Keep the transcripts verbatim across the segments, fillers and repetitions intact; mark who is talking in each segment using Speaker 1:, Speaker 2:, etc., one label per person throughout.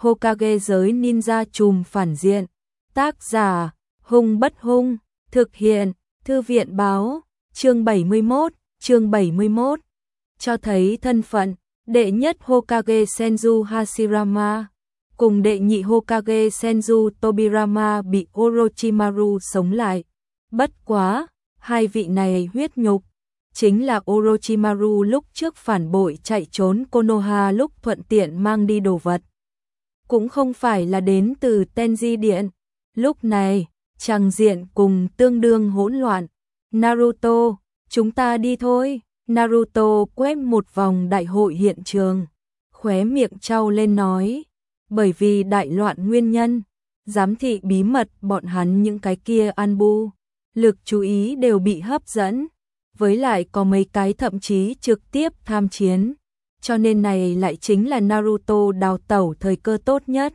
Speaker 1: Hokage giới ninja trùm phản diện. Tác giả, Hung Bất Hung, thực hiện, Thư viện báo, chương bảy mươi mốt, chương bảy mươi mốt. Cho thấy thân phận, đệ nhất Hokage Senju Hashirama, cùng đệ nhị Hokage Senju Tobirama bị Orochimaru sống lại. Bất quá, hai vị này huyết nhục, chính là Orochimaru lúc trước phản bội chạy trốn Konoha lúc thuận tiện mang đi đồ vật. Cũng không phải là đến từ Tenji Điện. Lúc này, tràng diện cùng tương đương hỗn loạn. Naruto, chúng ta đi thôi. Naruto quét một vòng đại hội hiện trường, khóe miệng trao lên nói, bởi vì đại loạn nguyên nhân, giám thị bí mật bọn hắn những cái kia Anbu, lực chú ý đều bị hấp dẫn, với lại có mấy cái thậm chí trực tiếp tham chiến, cho nên này lại chính là Naruto đào tẩu thời cơ tốt nhất.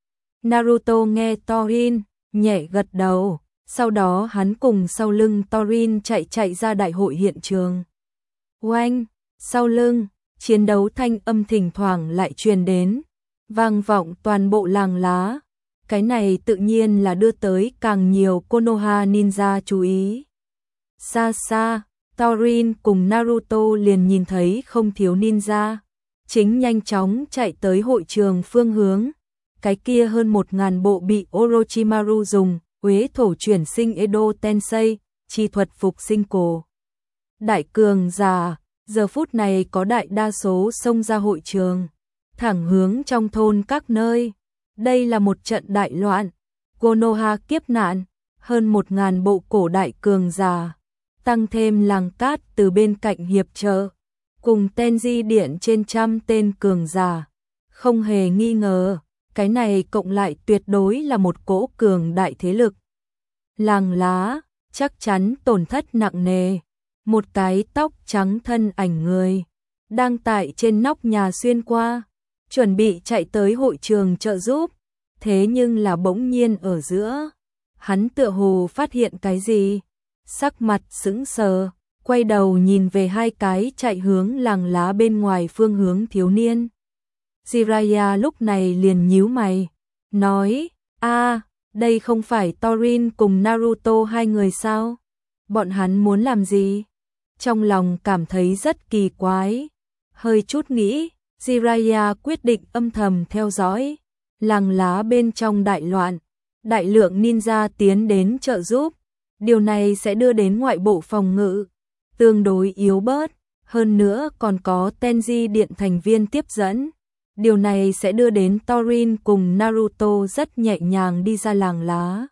Speaker 1: Naruto nghe Torin, nhẹ gật đầu, sau đó hắn cùng sau lưng Torin chạy chạy ra đại hội hiện trường. Oanh, sau lưng, chiến đấu thanh âm thỉnh thoảng lại truyền đến, vang vọng toàn bộ làng lá. Cái này tự nhiên là đưa tới càng nhiều Konoha ninja chú ý. Xa xa, Torin cùng Naruto liền nhìn thấy không thiếu ninja, chính nhanh chóng chạy tới hội trường phương hướng. Cái kia hơn một ngàn bộ bị Orochimaru dùng, uế thổ chuyển sinh Edo Tensei, chi thuật phục sinh cổ. Đại cường giả, giờ phút này có đại đa số xông ra hội trường, thẳng hướng trong thôn các nơi. Đây là một trận đại loạn, Konoha kiếp nạn, hơn một ngàn bộ cổ đại cường giả, tăng thêm làng cát từ bên cạnh hiệp trợ, cùng Tenji Điện trên trăm tên cường giả. Không hề nghi ngờ, cái này cộng lại tuyệt đối là một cỗ cường đại thế lực. Làng lá, chắc chắn tổn thất nặng nề. Một cái tóc trắng thân ảnh người, đang tại trên nóc nhà xuyên qua, chuẩn bị chạy tới hội trường trợ giúp. Thế nhưng là bỗng nhiên ở giữa, hắn tựa hồ phát hiện cái gì, sắc mặt sững sờ, quay đầu nhìn về hai cái chạy hướng làng lá bên ngoài phương hướng thiếu niên. Jiraiya lúc này liền nhíu mày, nói, a, đây không phải Torin cùng Naruto hai người sao? Bọn hắn muốn làm gì? Trong lòng cảm thấy rất kỳ quái, hơi chút nghĩ, Jiraiya quyết định âm thầm theo dõi. Làng lá bên trong đại loạn, đại lượng ninja tiến đến trợ giúp, điều này sẽ đưa đến ngoại bộ phòng ngự tương đối yếu bớt, hơn nữa còn có Tenji Điện thành viên tiếp dẫn. Điều này sẽ đưa đến Torin cùng Naruto rất nhẹ nhàng đi ra làng lá.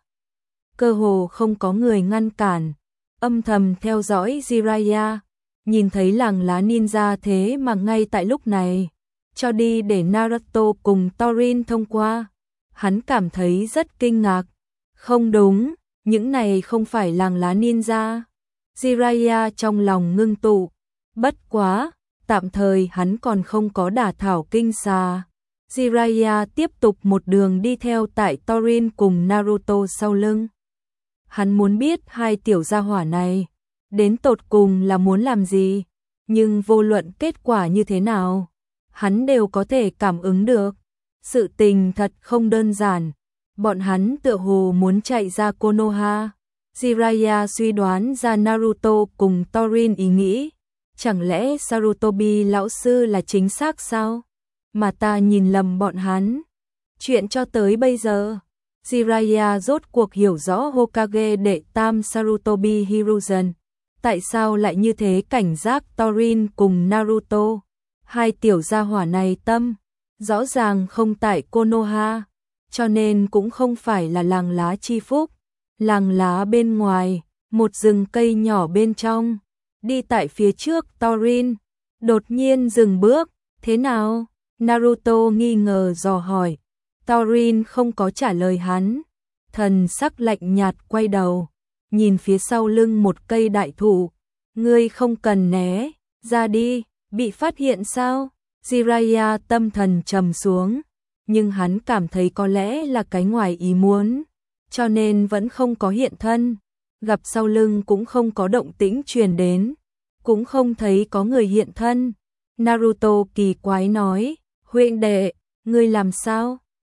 Speaker 1: Cơ hồ không có người ngăn cản, âm thầm theo dõi Jiraiya, nhìn thấy làng lá ninja thế mà ngay tại lúc này, cho đi để Naruto cùng Torin thông qua. Hắn cảm thấy rất kinh ngạc. Không đúng, những này không phải làng lá ninja. Jiraiya trong lòng ngưng tụ. Bất quá, tạm thời hắn còn không có đả thảo kinh xà. Jiraiya tiếp tục một đường đi theo tại Torin cùng Naruto sau lưng. Hắn muốn biết hai tiểu gia hỏa này đến tột cùng là muốn làm gì, nhưng vô luận kết quả như thế nào, hắn đều có thể cảm ứng được. Sự tình thật không đơn giản. Bọn hắn tựa hồ muốn chạy ra Konoha. Jiraiya suy đoán ra Naruto cùng Torin ý nghĩ. Chẳng lẽ Sarutobi lão sư là chính xác sao? Mà ta nhìn lầm bọn hắn. Chuyện cho tới bây giờ, Jiraiya rốt cuộc hiểu rõ Hokage đệ tam Sarutobi Hiruzen. Tại sao lại như thế cảnh giác Torin cùng Naruto? Hai tiểu gia hỏa này tâm rõ ràng không tại Konoha, cho nên cũng không phải là làng lá chi phúc. Làng lá bên ngoài, một rừng cây nhỏ bên trong, đi tại phía trước Torin, đột nhiên dừng bước. Thế nào? Naruto nghi ngờ dò hỏi. Torin không có trả lời hắn, thần sắc lạnh nhạt quay đầu, nhìn phía sau lưng một cây đại thụ. Ngươi không cần né, ra đi, bị phát hiện sao? Jiraiya tâm thần trầm xuống, nhưng hắn cảm thấy có lẽ là cái ngoài ý muốn, cho nên vẫn không có hiện thân. Gặp sau lưng cũng không có động tĩnh truyền đến, cũng không thấy có người hiện thân. Naruto kỳ quái nói, huynh đệ, ngươi làm sao?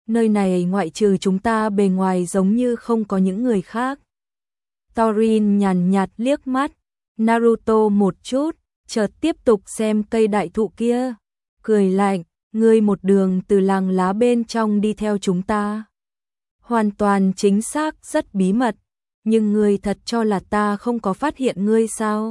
Speaker 1: nơi này ngoại trừ chúng ta bề ngoài giống như không có những người khác. Thorin nhàn nhạt liếc mắt Naruto một chút, chợt tiếp tục xem cây đại thụ kia, cười lạnh, ngươi một đường từ làng lá bên trong đi theo chúng ta. Hoàn toàn chính xác, rất bí mật, nhưng ngươi thật cho là ta không có phát hiện ngươi sao?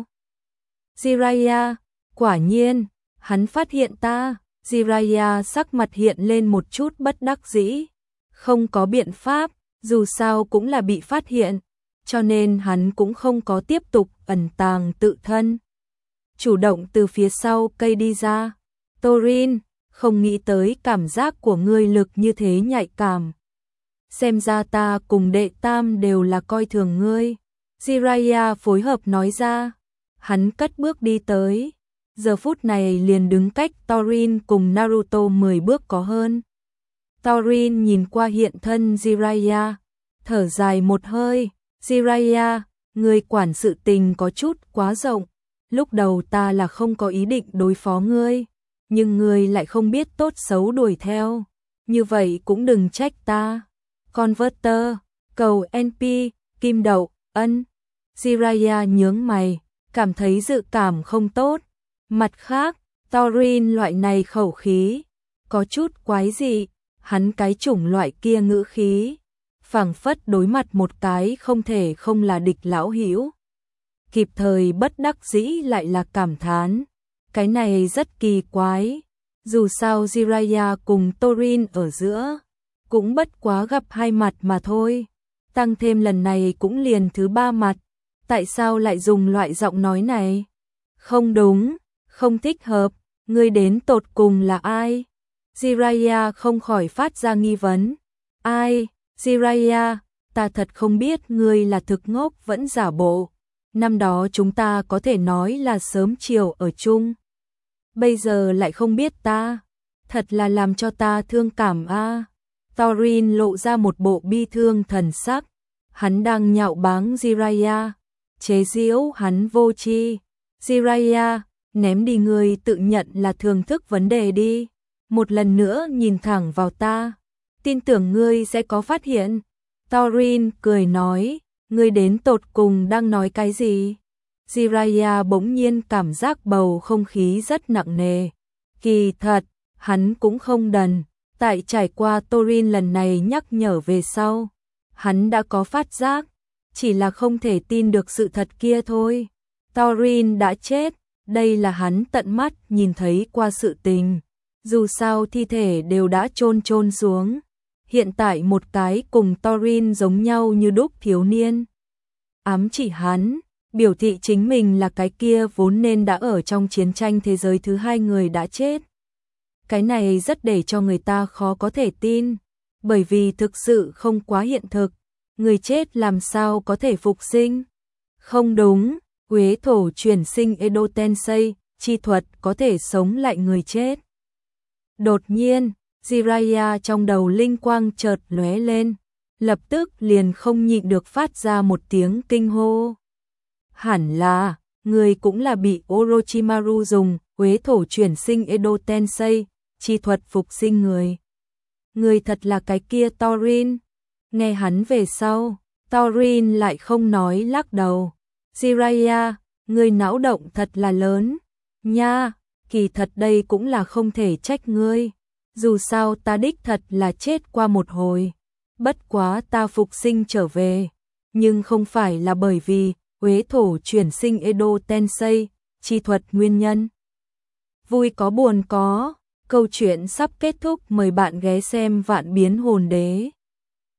Speaker 1: Jiraiya, quả nhiên, hắn phát hiện ta. Jiraiya sắc mặt hiện lên một chút bất đắc dĩ, không có biện pháp, dù sao cũng là bị phát hiện, cho nên hắn cũng không có tiếp tục ẩn tàng tự thân. Chủ động từ phía sau cây đi ra. Thorin, không nghĩ tới cảm giác của ngươi lực như thế nhạy cảm. Xem ra ta cùng đệ tam đều là coi thường ngươi. Jiraiya phối hợp nói ra. Hắn cất bước đi tới. Giờ phút này liền đứng cách Thorin cùng Naruto mười bước có hơn. Thorin nhìn qua hiện thân Jiraiya, thở dài một hơi. Jiraiya, ngươi quản sự tình có chút quá rộng. Lúc đầu ta là không có ý định đối phó ngươi, nhưng ngươi lại không biết tốt xấu đuổi theo. Như vậy cũng đừng trách ta. Converter, cầu en pê, kim đậu, ân. Jiraiya nhướng mày, cảm thấy dự cảm không tốt. Mặt khác, Thorin loại này khẩu khí, có chút quái dị, hắn cái chủng loại kia ngữ khí, phảng phất đối mặt một cái không thể không là địch lão hữu. Kịp thời bất đắc dĩ lại là cảm thán, cái này rất kỳ quái, dù sao Jiraiya cùng Thorin ở giữa, cũng bất quá gặp hai mặt mà thôi, tăng thêm lần này cũng liền thứ ba mặt, tại sao lại dùng loại giọng nói này? Không đúng. Không thích hợp, ngươi đến tột cùng là ai? Jiraiya không khỏi phát ra nghi vấn. Ai? Jiraiya, ta thật không biết ngươi là thực ngốc vẫn giả bộ. Năm đó chúng ta có thể nói là sớm chiều ở chung. Bây giờ lại không biết ta. Thật là làm cho ta thương cảm a. À. Thorin lộ ra một bộ bi thương thần sắc. Hắn đang nhạo báng Jiraiya, chế giễu hắn vô tri. Jiraiya, ném đi ngươi tự nhận là thường thức vấn đề đi. Một lần nữa nhìn thẳng vào ta. Tin tưởng ngươi sẽ có phát hiện. Thorin cười nói, ngươi đến tột cùng đang nói cái gì? Jiraiya bỗng nhiên cảm giác bầu không khí rất nặng nề. Kỳ thật, hắn cũng không đần. Tại trải qua Thorin lần này nhắc nhở về sau, hắn đã có phát giác, chỉ là không thể tin được sự thật kia thôi. Thorin đã chết. Đây là hắn tận mắt nhìn thấy qua sự tình. Dù sao thi thể đều đã chôn chôn xuống. Hiện tại một cái cùng Thorin giống nhau như đúc thiếu niên. Ám chỉ hắn, biểu thị chính mình là cái kia vốn nên đã ở trong chiến tranh thế giới thứ hai người đã chết. Cái này rất để cho người ta khó có thể tin. Bởi vì thực sự không quá hiện thực. Người chết làm sao có thể phục sinh? Không đúng. Quế thổ chuyển sinh Edo Tensei, chi thuật có thể sống lại người chết. Đột nhiên, Jiraiya trong đầu linh quang chợt lóe lên, lập tức liền không nhịn được phát ra một tiếng kinh hô. Hẳn là, người cũng là bị Orochimaru dùng quế thổ chuyển sinh Edo Tensei, chi thuật phục sinh người. Người thật là cái kia Thorin. Nghe hắn về sau, Thorin lại không nói lắc đầu. Jiraiya, ngươi não động thật là lớn. Nha, kỳ thật đây cũng là không thể trách ngươi. Dù sao ta đích thật là chết qua một hồi. Bất quá ta phục sinh trở về. Nhưng không phải là bởi vì uế thổ chuyển sinh Edo Tensei, chi thuật nguyên nhân. Vui có buồn có. Câu chuyện sắp kết thúc, mời bạn ghé xem Vạn Biến Hồn Đế.